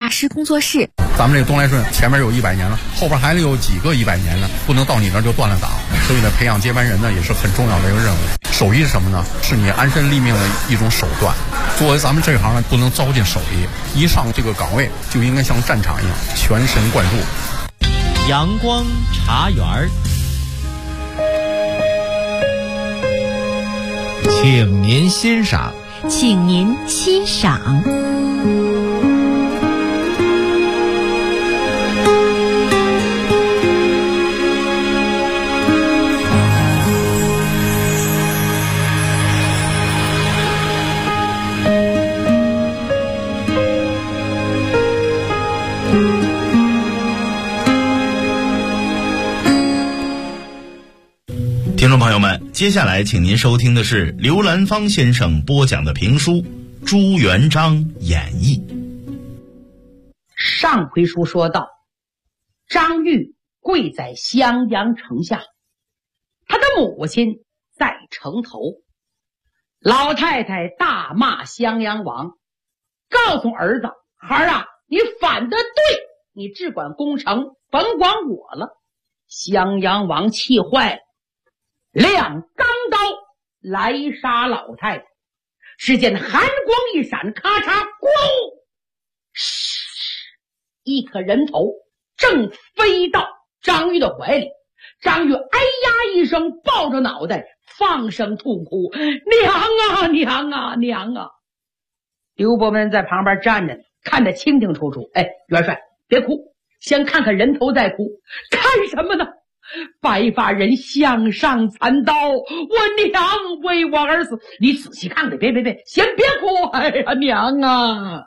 师工作室。 咱们这个东来顺前面有100年了，后边还有几个100年呢，不能到你那儿就断了档。所以呢，培养接班人呢也是很重要的一个任务。手艺是什么呢？是你安身立命的一种手段。作为咱们这一行呢，不能糟践手艺，一上这个岗位就应该像战场一样全神贯注。 阳光茶园，请您欣赏。 请您欣赏。 听众朋友们，接下来请您收听的是刘兰芳先生播讲的评书《朱元璋演义》。 上回书说到，张玉跪在襄阳城下，他的母亲在城头。老太太大骂襄阳王，告诉儿子：孩儿啊，你反得对，你只管攻城，甭管我了。襄阳王气坏了，亮钢刀来杀老太太。只见寒光一闪，咔嚓咣，一颗人头正飞到张玉的怀里。张玉哎呀一声，抱着脑袋放声痛哭：娘啊娘啊娘啊！刘伯温在旁边站着，看得清清楚楚。哎，元帅别哭，先看看人头再哭。看什么呢？白发人向上残刀，我娘为我而死。你仔细看看，别，先别哭。哎呀，娘啊！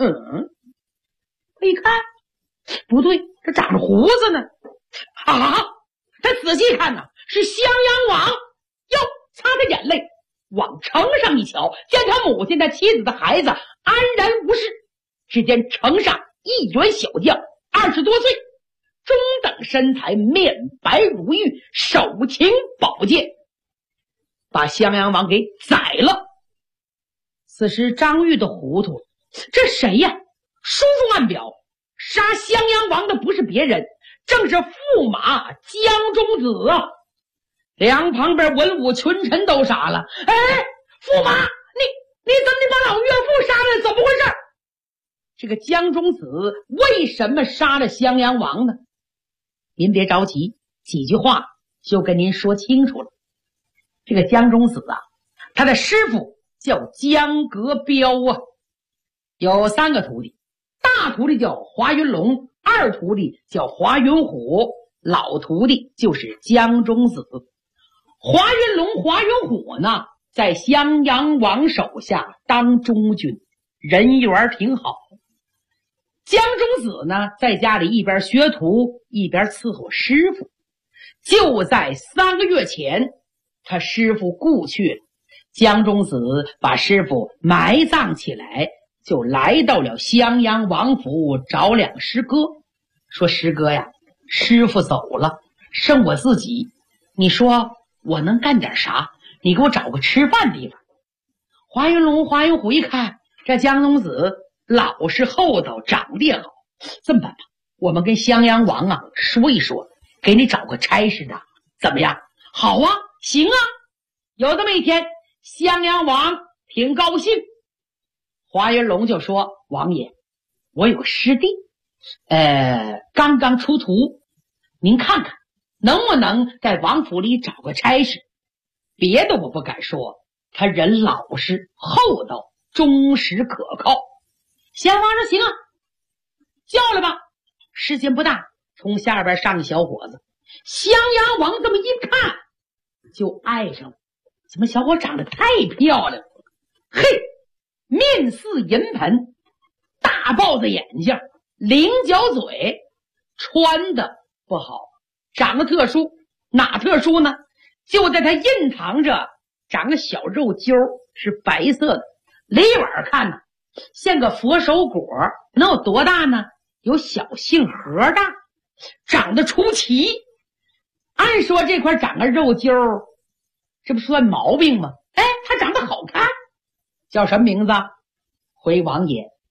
一看不对，这长着胡子呢。啊！他仔细看呢，是襄阳王。哟，擦着眼泪往城上一瞧，见他母亲、他妻子的孩子安然无事。只见城上一员小将，20多岁，中等身材，面白如玉，手擎宝剑，把襄阳王给宰了。此时张玉的糊涂，这谁呀？书中暗表，杀襄阳王的不是别人，正是驸马江中子啊！两旁边文武群臣都傻了。哎，驸马，你怎么把老岳父杀了？怎么回事？这个江中子为什么杀了襄阳王呢？您别着急，几句话就跟您说清楚了。这个江中子啊，他的师傅叫江革彪啊，有3个徒弟，大徒弟叫华云龙，二徒弟叫华云虎，老徒弟就是江中子。华云龙、华云虎呢，在襄阳王手下当中军，人缘挺好。江中子呢，在家里一边学徒一边伺候师傅。就在3个月前，他师傅故去了，江中子把师傅埋葬起来，就来到了襄阳王府找两师哥，说师哥呀，师傅走了，剩我自己，你说我能干点啥？你给我找个吃饭地方。华云龙、华云虎一看这江中子老实厚道，长得也好，这么办吧，我们跟襄阳王啊说一说，给你找个差事的，怎么样？好啊，行啊。有这么一天，襄阳王挺高兴，华云龙就说：王爷，我有个师弟，刚刚出徒，您看看能不能在王府里找个差事？别的我不敢说，他人老实厚道，忠实可靠。襄阳王说行啊，叫了吧。时间不大，从下边上一小伙子，襄阳王这么一看就爱上了，怎么小伙长得太漂亮了，嘿，面似银盆，大豹子眼睛，菱角嘴，穿的不好，长得特殊。哪特殊呢？就在他印堂着长个小肉揪，是白色的，离远看呢像个佛手果，能有多大呢？有小杏核大，长得出奇。按说这块长个肉揪，这不算毛病吗？哎，他长得好看。叫什么名字？回王爷，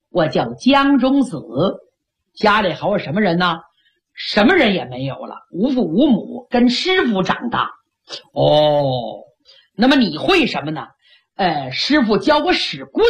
我叫江中子，家里还有什么人呢？什么人也没有了，无父无母，跟师傅长大。哦，那么你会什么呢？师傅教我使棍。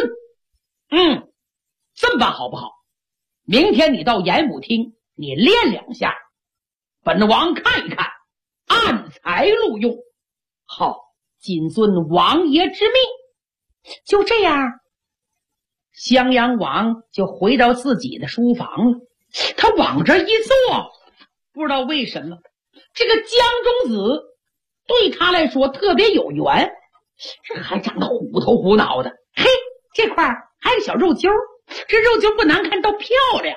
这么办好不好？明天你到演武厅，你练2下，本王看一看，按才录用。好，谨遵王爷之命。就这样，襄阳王就回到自己的书房了。他往这一坐，不知道为什么，这个江中子对他来说特别有缘，这还长得虎头虎脑的，嘿，这块还有小肉揪，这肉揪不难看，倒漂亮。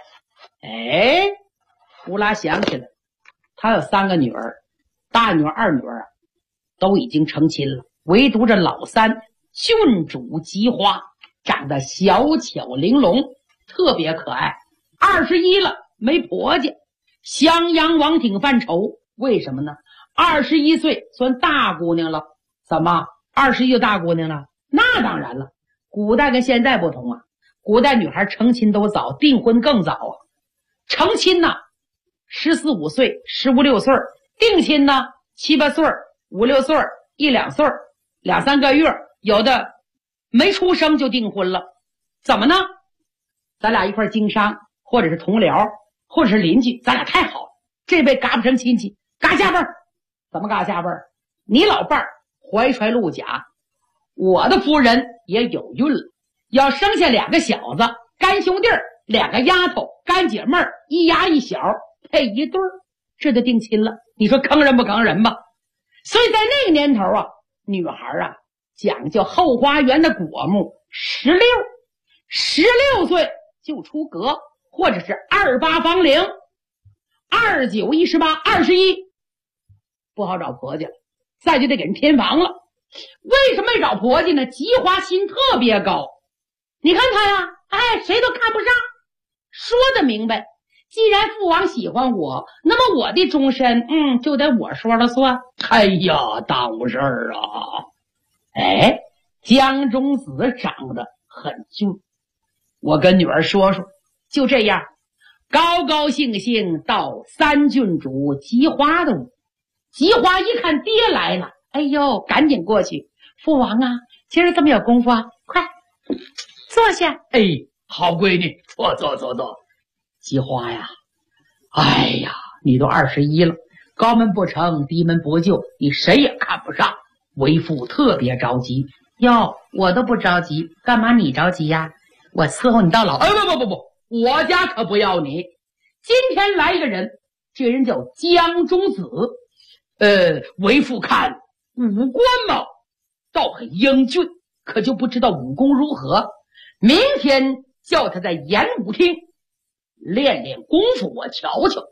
呼啦想起来，他有3个女儿，大女儿、二女儿都已经成亲了，唯独这老三郡主菊花长得小巧玲珑，特别可爱。21了，没婆家。襄阳王挺犯愁，为什么呢？21岁算大姑娘了。怎么21就大姑娘了？那当然了，古代跟现在不同啊，古代女孩成亲都早，订婚更早啊。成亲呢14、15岁，15、16岁，定亲呢7、8岁，5、6岁，1、2岁，2、3个月，有的没出生就订婚了。怎么呢？咱俩一块经商，或者是同僚，或者是邻居，咱俩太好了，这辈嘎不成亲戚，嘎下辈儿。怎么嘎下辈儿？你老伴儿怀揣陆甲，我的夫人也有孕了，要生下2个小子，干兄弟，2个丫头，干姐妹，一丫一小配一对儿，这就定亲了。你说坑人不坑人吧？所以在那个年头啊，女孩啊讲究后花园的果木，16岁就出阁，或者是28芳龄，29、18、21不好找婆家了，再就得给人添房了。为什么没找婆家呢？菊花心特别高，你看他呀，谁都看不上。说得明白，既然父王喜欢我，那么我的终身就得我说了算。哎呀，耽误事儿啊。江中子长得很俊，我跟女儿说说。就这样，高高兴兴到3郡主菊花的屋。菊花一看爹来了，哎呦，赶紧过去。父王啊，今儿这么有功夫啊，快坐下。好闺女，坐。菊花呀，哎呀，你都21了，高门不成低门不就，你谁也看不上，为父特别着急。哟，我都不着急，干嘛你着急呀？我伺候你到老。不，我家可不要你。今天来一个人，这人叫江中子，为父看五官嘛倒很英俊，可就不知道武功如何。明天叫他在演武厅练练功夫，我瞧瞧。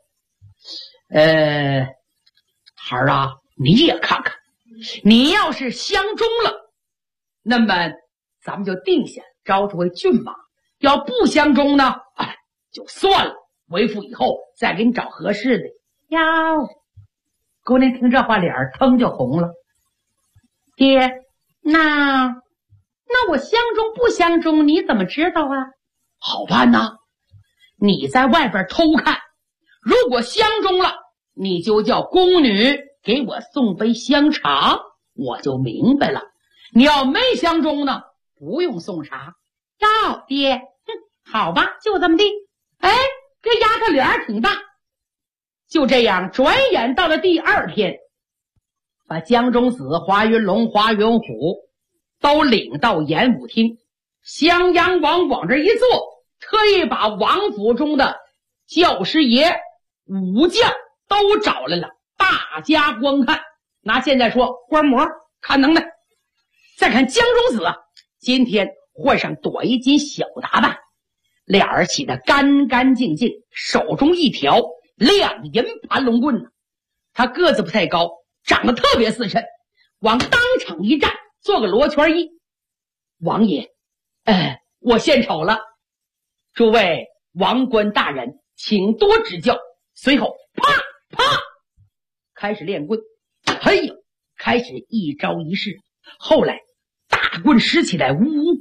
孩儿啊，你也看看，你要是相中了，那么咱们就定下招出回骏马；要不相中呢，就算了，为父以后再给你找合适的。哟，姑娘听这话脸腾就红了。爹，那我相中不相中你怎么知道啊？好办呐，你在外边偷看，如果相中了，你就叫宫女给我送杯香茶，我就明白了。你要没相中呢，不用送茶。哟，爹，好吧，就这么地。这丫头脸挺大。就这样，转眼到了第2天，把江中子、华云龙、华云虎都领到演武厅。襄阳王往这一坐，特意把王府中的教师爷、武将都找来了，大家观看。拿现在说，观摩看能耐。再看江中子，今天换上短衣襟小打扮，俩人起得干干净净，手中一条亮银盘龙棍呢。他个子不太高，长得特别似身，往当场一站，做个罗圈揖。王爷，我献丑了，诸位王官大人请多指教。随后啪啪开始练棍，开始一招一式。后来大棍使起来，五挂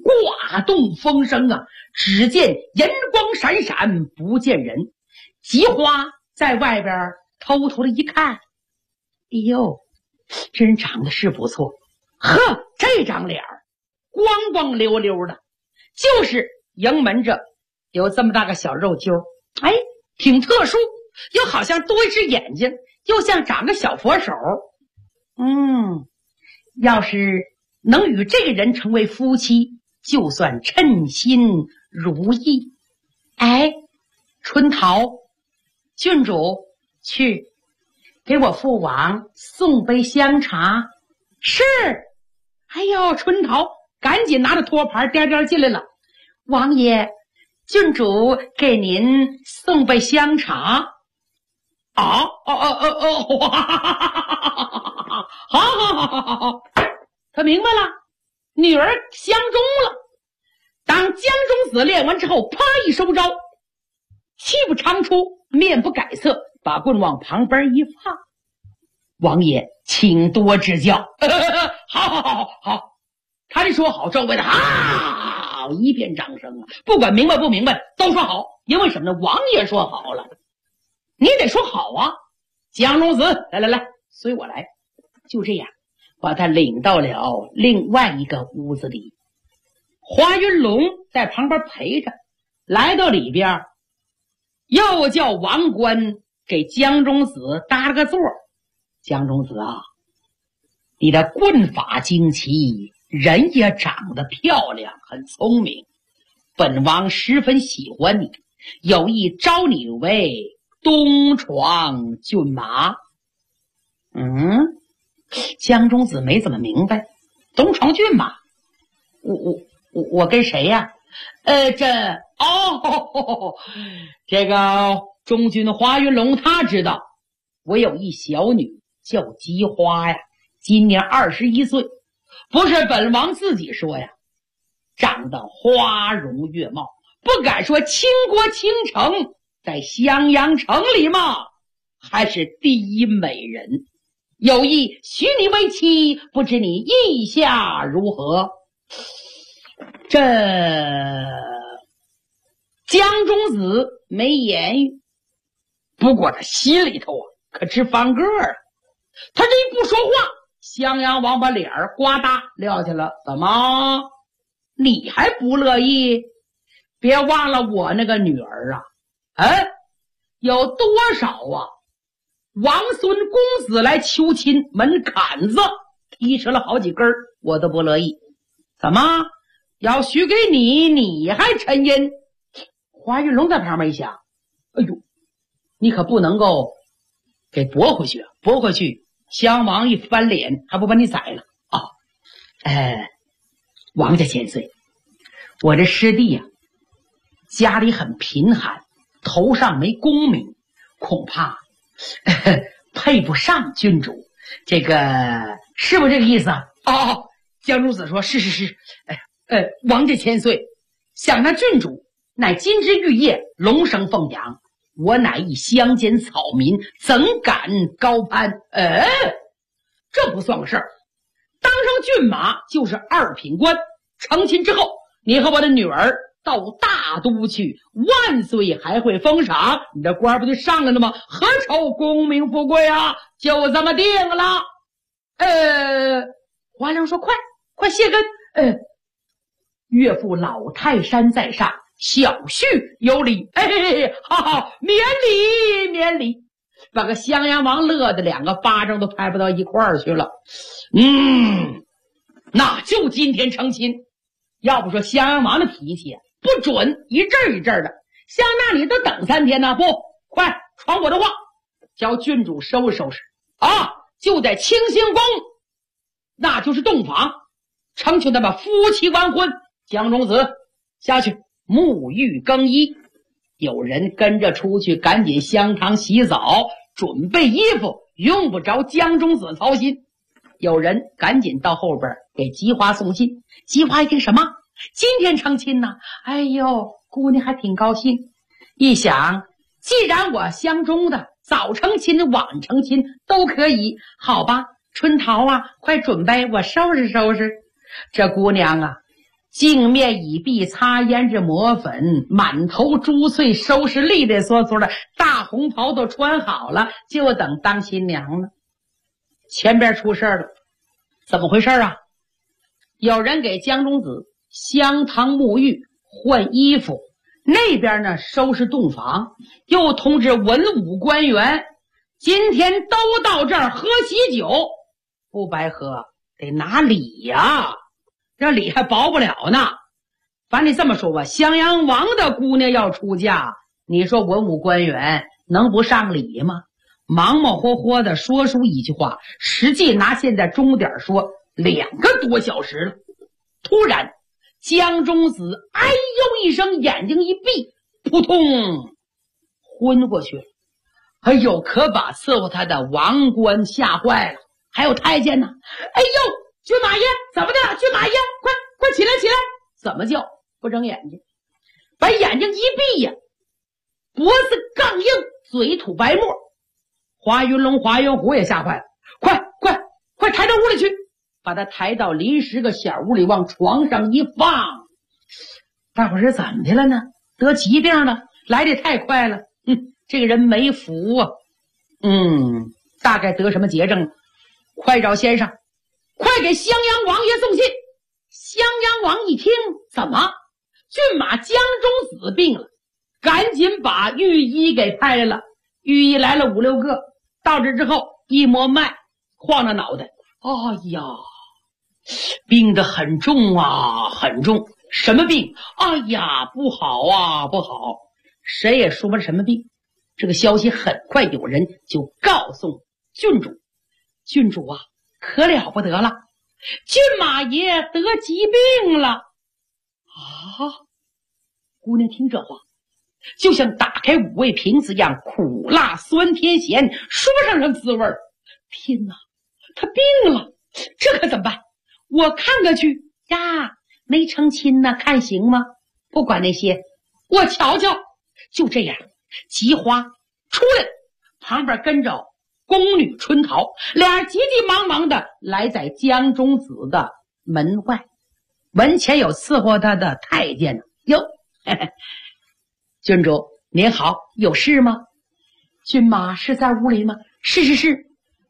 大动风声啊，只见银光闪闪，不见人。菊花在外边偷偷的一看，哎呦，这人长得是不错，呵，这张脸光光溜溜的，就是迎门着有这么大个小肉揪，哎，挺特殊，又好像多一只眼睛，又像长个小佛手。要是能与这个人成为夫妻，就算称心如意。哎，春桃，郡主，去给我父王送杯香茶。是。哎呦，春桃赶紧拿着托盘颠颠进来了。王爷，郡主给您送杯香茶。好，他明白了，女儿相中了。当江中子练完之后，啪一收招，气不长出，面不改色，把棍往旁边一放。王爷，请多指教。好，他这说好，周围的好一片掌声啊！不管明白不明白，都说好，因为什么呢？王爷说好了，你得说好啊！江中子，来，随我来。就这样，把他领到了另外一个屋子里。华云龙在旁边陪着，来到里边，又叫王官给江中子搭了个座。江中子啊，你的棍法精奇，人也长得漂亮，很聪明，本王十分喜欢你，有意招你为东床骏马。江中子没怎么明白，东床骏马，我跟谁呀？这个中军华云龙他知道，我有一小女叫姬花呀，今年21岁，不是本王自己说呀，长得花容月貌，不敢说倾国倾城，在襄阳城里嘛，还是第一美人，有意许你为妻，不知你意下如何？这江中子没言语，不过他心里头可直翻个儿。他这一不说话，襄阳王把脸呱嗒撂下了。怎么，你还不乐意？别忘了我那个女儿啊！有多少啊王孙公子来求亲，门槛子提出了好几根，我都不乐意。怎么要许给你，你还沉吟？华云龙在旁边一想，哎呦，你可不能够给驳回去，驳回去襄王一翻脸，还不把你宰了啊！王家千岁，我这师弟呀，家里很贫寒，头上没功名，恐怕配不上郡主，这个是不是这个意思啊？江中子说是。王家千岁，想那郡主乃金枝玉叶，龙生凤养，我乃一乡间草民，怎敢高攀？这不算个事儿，当上骏马就是2品官，成亲之后，你和我的女儿到大都去，万岁还会封赏，你这官不就上来了吗？何愁功名富贵啊？就这么定了。华良说快谢根。岳父老泰山在上，小婿有礼。好，免礼。把个襄阳王乐的2个巴掌都拍不到一块儿去了。那就今天成亲。要不说襄阳王的脾气不准，一阵一阵的，像那里都等3天呢。不，快传我的话，叫郡主收拾收拾啊，就在清兴宫，那就是洞房，成全他们夫妻完婚。江中子下去沐浴更衣，有人跟着出去，赶紧香堂洗澡，准备衣服，用不着江中子操心。有人赶紧到后边给姬花送信。姬花一听，什么今天成亲呢？哎呦，姑娘还挺高兴。一想，既然我相中的，早成亲晚成亲都可以，好吧，春桃啊，快准备，我收拾收拾。这姑娘啊， 镜面已毕，擦胭脂抹粉，满头珠翠，收拾利利索索的，大红袍都穿好了，就等当新娘了。前边出事了，怎么回事啊？有人给江中子香堂沐浴换衣服，那边呢收拾洞房，又通知文武官员今天都到这儿喝喜酒，不白喝，得拿礼呀，这礼还薄不了呢。反正你这么说吧，襄阳王的姑娘要出嫁，你说文武官员能不上礼吗？忙忙活活的说出一句话，实际拿现在钟点说2个多小时了。突然江中子哎呦一声，眼睛一闭，扑通昏过去了。哎呦，可把伺候他的王官吓坏了，还有太监呢。哎呦，军马爷怎么的？军马爷快起来起来！怎么叫？不睁眼睛，把眼睛一闭呀，脖子杠硬，嘴吐白沫。华云龙、华云虎也吓坏了，快抬到屋里去，把他抬到临时个小屋里，往床上一放。大伙儿是怎么的了呢？得疾病了，来得太快了。这个人没福啊。大概得什么节症了？快找先生，快给襄阳王爷送信。襄阳王一听，怎么骏马江中子病了？赶紧把御医给派来了。御医来了5、6个，到这之后一摸脉，晃着脑袋，哎呀，病得很重啊，很重。什么病？哎呀，不好啊，不好。谁也说不出什么病。这个消息很快有人就告诉郡主，郡主啊，可了不得了，骏马爷得疾病了啊！姑娘听这话，就像打开5味瓶子一样，苦辣酸甜咸说不上什么滋味。天哪，他病了，这可怎么办？我看看去呀，没成亲呢，看行吗？不管那些，我瞧瞧。就这样，菊花出来了，旁边跟着宫女春桃，俩人急急忙忙的来在江中子的门外。门前有伺候他的太监呢。哟，郡主您好，有事吗？骏马是在屋里吗？是。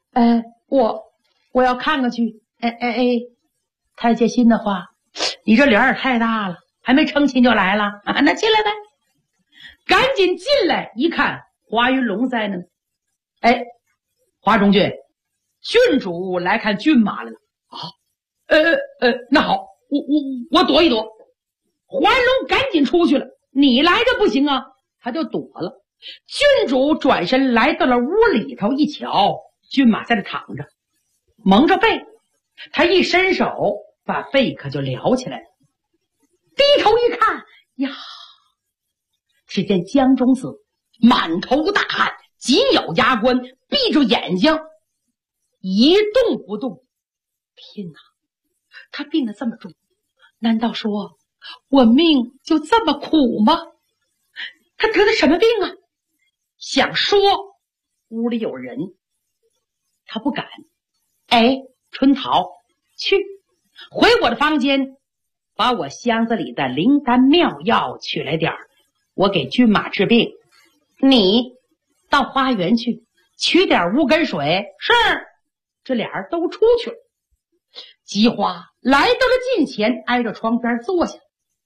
我要看看去。太监心的话，你这脸也太大了，还没成亲就来了啊？那进来呗。赶紧进来一看，华云龙在呢。华中君，郡主来看骏马来了啊。那好，我躲一躲。华云龙赶紧出去了。你来着不行啊，他就躲了。郡主转身来到了屋里头，一瞧，骏马在这躺着，蒙着背。他一伸手，把背可就撩起来了。低头一看呀，只见江中子满头大汗，紧咬牙关，闭住眼睛，一动不动。天哪，他病得这么重，难道说我命就这么苦吗？他得的什么病啊？想说屋里有人，他不敢。春桃，去回我的房间，把我箱子里的灵丹妙药取来点儿，我给骏马治病。你到花园去取点乌根水。是。这俩人都出去了。菊花来到了近前，挨着窗边坐下。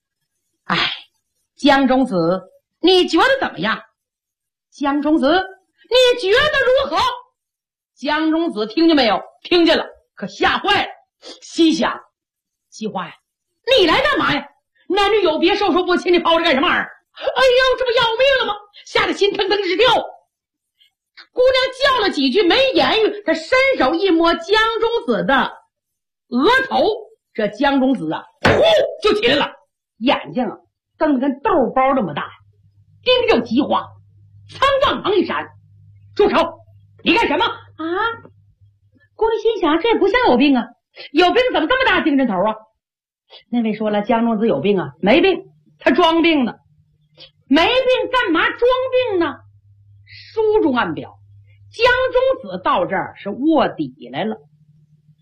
江中子，你觉得怎么样？江中子，你觉得如何？江中子听见没有？听见了，可吓坏了，心想：菊花呀，你来干嘛呀？男女有别，授受不亲，你跑着干什么玩意儿？这不要命了吗？吓得心腾腾直跳。姑娘叫了几句没言语，她伸手一摸江中子的额头，这江中子啊，呼就起来了，眼睛啊瞪得跟豆包那么大，盯着菊花，苍棒忙一闪，住手！你干什么啊？姑娘心想，这也不像有病啊，有病怎么这么大精神头啊？那位说了，江中子有病啊？没病，他装病呢。没病干嘛装病呢？书中暗表，江中子到这儿是卧底来了。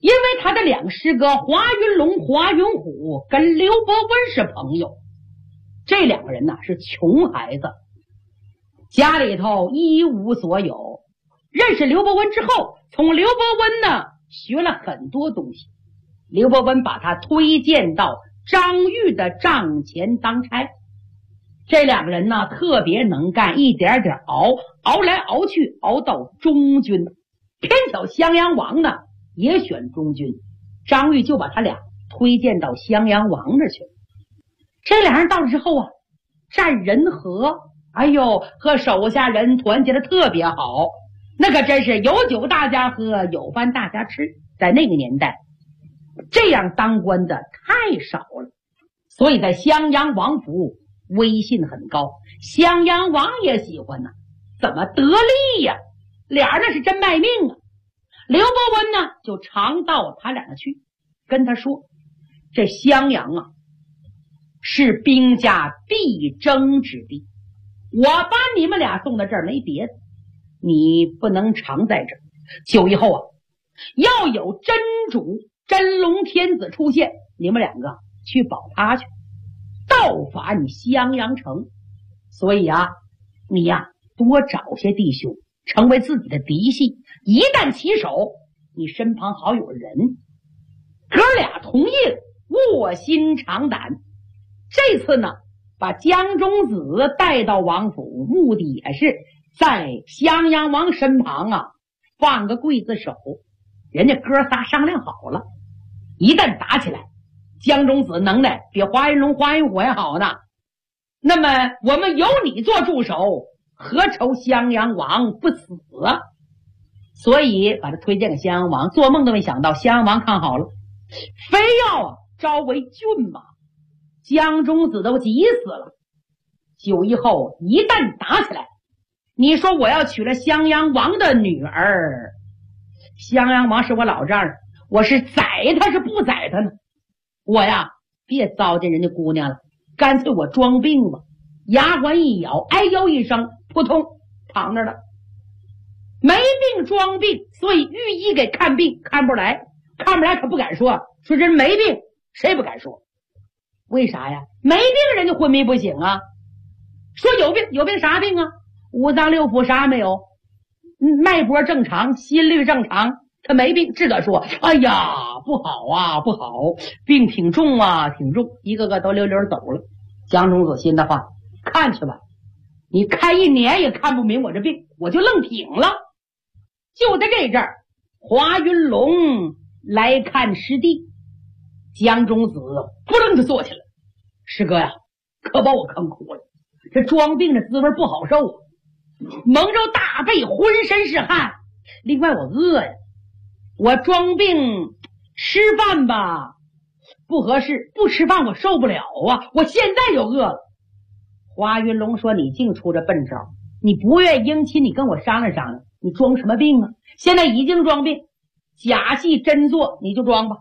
因为他的两个师哥华云龙、华云虎跟刘伯温是朋友，这两个人呢是穷孩子，家里头一无所有。认识刘伯温之后，从刘伯温呢学了很多东西。刘伯温把他推荐到张玉的帐前当差。这两个人呢特别能干，一点点熬来熬去，熬到中军。偏巧襄阳王呢也选中军，张玉就把他俩推荐到襄阳王那去了。这俩人到了之后啊，战人和，哎呦，和手下人团结的特别好，那可真是有酒大家喝，有饭大家吃。在那个年代，这样当官的太少了，所以在襄阳王府威信很高，襄阳王也喜欢呢。怎么得利呀？俩人那是真卖命啊！刘伯温呢就常到他俩那去，跟他说，这襄阳啊是兵家必争之地，我把你们俩送到这儿没别的，你不能常在这儿。9以后啊，要有真主真龙天子出现，你们两个去保他去，盗伐你襄阳城。所以啊，你呀多找些弟兄成为自己的嫡系，一旦起手，你身旁好有人。哥俩同意了，卧薪尝胆。这次呢把江中子带到王府，目的也是在襄阳王身旁啊放个刽子手。人家哥仨商量好了，一旦打起来，江中子能耐比华云龙、华云虎还好呢，那么我们有你做助手，何愁襄阳王不死啊？所以把他推荐给襄阳王，做梦都没想到襄阳王看好了，非要招为郡马。江中子都急死了。9以后一旦打起来，你说我要娶了襄阳王的女儿，襄阳王是我老丈人，我是宰他是不宰他呢？我呀别糟践人家姑娘了，干脆我装病吧。牙关一咬，哎呦一声，扑通躺那儿了。没病装病，所以御医给看病看不来，看不来可不敢说人没病，谁不敢说？为啥呀？没病人家昏迷不醒啊。说有病啥病啊？五脏六腑啥没有，脉搏正常，心率正常，他没病。自个说哎呀不好啊不好，病挺重啊挺重，一个个都溜溜走了。江中子心的话，看去吧，你看1年也看不明我这病，我就愣挺了。就在这阵儿，华云龙来看师弟，江中子扑棱就坐起来，师哥呀，可把我坑苦了，这装病的滋味不好受啊，蒙着大背，浑身是汗，另外我饿呀，我装病吃饭吧不合适，不吃饭我受不了啊，我现在就饿了。华云龙说，你净出这笨招，你不愿意应亲，你跟我商量商量，你装什么病啊？现在已经装病，假戏真做你就装吧。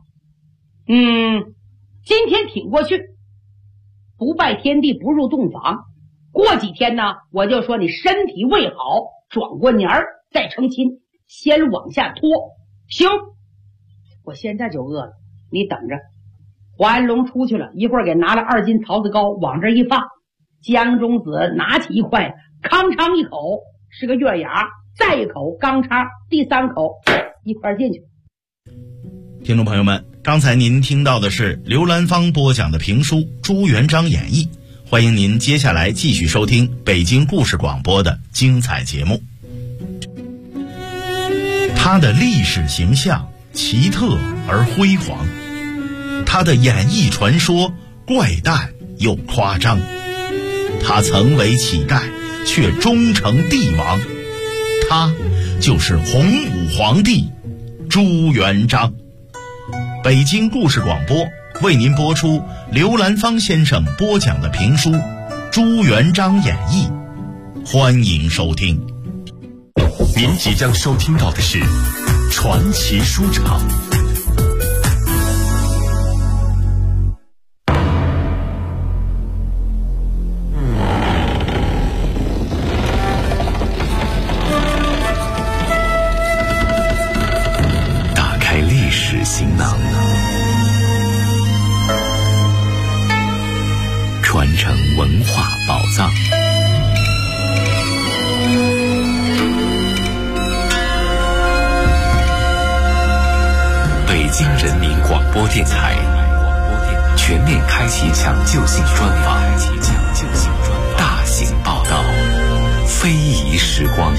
今天挺过去，不拜天地不入洞房，过几天呢我就说你身体未好，转过年儿再成亲，先往下拖。行，我现在就饿了，你等着。华云龙出去了，一会儿给拿了2斤桃子糕往这一放，江中子拿起一块，康尝一口是个月牙，再一口钢叉，第3口一块进去。 听众朋友们，刚才您听到的是刘兰芳播讲的评书《朱元璋演义》，欢迎您接下来继续收听北京故事广播的精彩节目。他的历史形象奇特而辉煌，他的演艺传说怪诞又夸张，他曾为乞丐却终成帝王，他就是洪武皇帝朱元璋。北京故事广播为您播出刘兰芳先生播讲的评书《朱元璋演义》，欢迎收听。 您即将收听到的是传奇书场。 播电台全面开启抢救性专访，大型报道，非遗时光。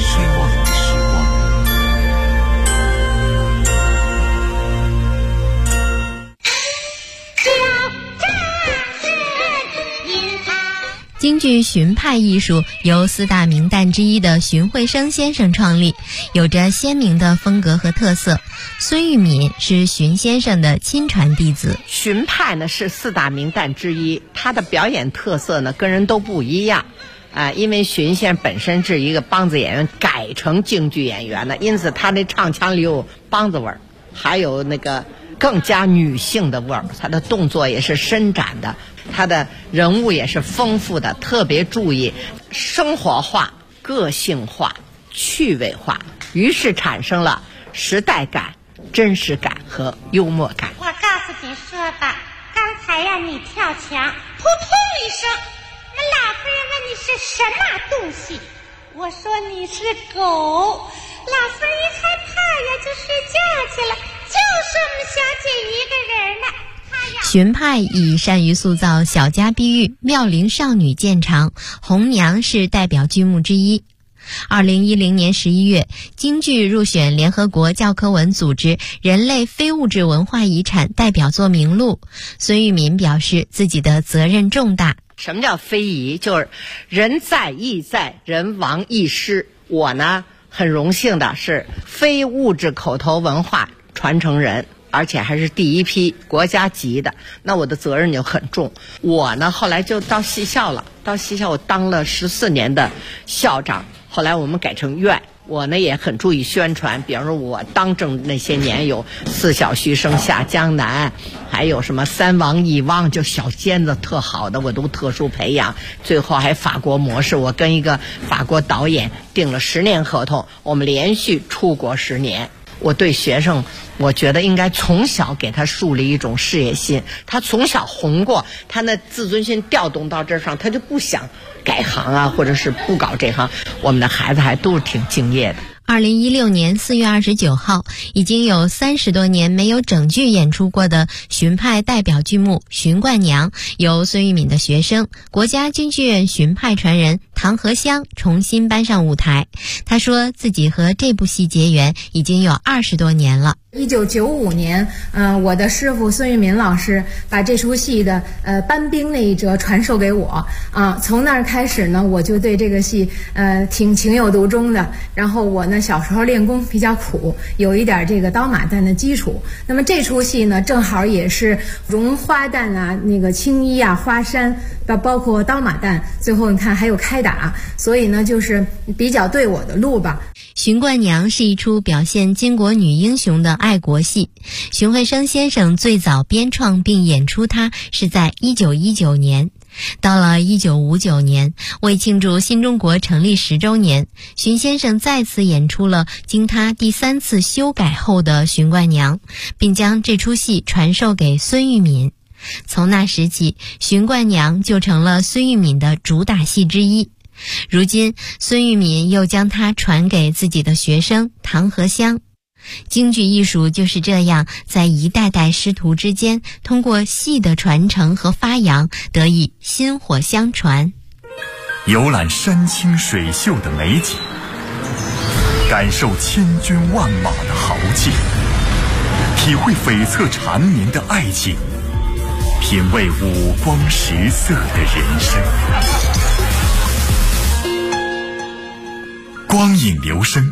京剧荀派艺术由4大名旦之一的荀慧生先生创立，有着鲜明的风格和特色。孙玉敏是荀先生的亲传弟子。 荀派呢是4大名旦之一，他的表演特色呢跟人都不一样。因为荀先生本身是一个梆子演员，改成京剧演员的，因此他的唱腔里有梆子味儿，还有那个更加女性的味儿，他的动作也是伸展的，他的人物也是丰富的，特别注意生活化、个性化、趣味化，于是产生了时代感、真实感和幽默感。 我告诉你说吧，刚才呀你跳墙，扑通一声，那老夫人问你是什么东西，我说你是狗，老夫人一害怕呀就睡觉去了，就是我们小姐一个人呢。 荀派以善于塑造小家碧玉、妙龄少女见长，红娘是代表剧目之一。2010年11月，京剧入选联合国教科文组织人类非物质文化遗产代表作名录。孙玉敏表示自己的责任重大。 什么叫非遗？就是人在亦在，人亡亦失。我呢很荣幸的是非物质口头文化传承人，而且还是第一批国家级的，那我的责任就很重。我呢后来就到戏校了，到戏校我当了14年的校长，后来我们改成院。我呢也很注意宣传，比方说我当政那些年有4小须生下江南，还有什么3王1汪，就小尖子特好的我都特殊培养，最后还法国模式，我跟一个法国导演订了10年合同，我们连续出国10年。我对学生，我觉得应该从小给他树立一种事业心，他从小红过，他那自尊心调动到这上，他就不想改行啊，或者是不搞这行。我们的孩子还都是挺敬业的。 2016年4月29号，已经有30多年没有整剧演出过的荀派代表剧目《荀冠娘》，由孙玉敏的学生、国家京剧院荀派传人唐和香重新搬上舞台。他说自己和这部戏结缘已经有20多年了。 1995年，我的师傅孙玉敏老师把这出戏的搬兵那一折传授给我从那儿开始呢，我就对这个戏挺情有独钟的。然后我呢小时候练功比较苦，有一点这个刀马旦的基础。那么这出戏呢，正好也是绒花旦啊、那个青衣啊、花衫，包括刀马旦，最后你看还有开打，所以呢就是比较对我的路吧。 荀冠娘是一出表现巾帼女英雄的爱国戏，荀慧生先生最早编创并演出它是在1919年。到了1959年，为庆祝新中国成立10周年，荀先生再次演出了经他第3次修改后的荀冠娘，并将这出戏传授给孙玉敏。从那时起，荀冠娘就成了孙玉敏的主打戏之一。如今孙玉敏又将它传给自己的学生唐和香。京剧艺术就是这样在一代代师徒之间，通过戏的传承和发扬，得以薪火相传。 游览山清水秀的美景，感受千军万马的豪劲，体会悱恻缠绵的爱情，品味五光十色的人生。光影留声。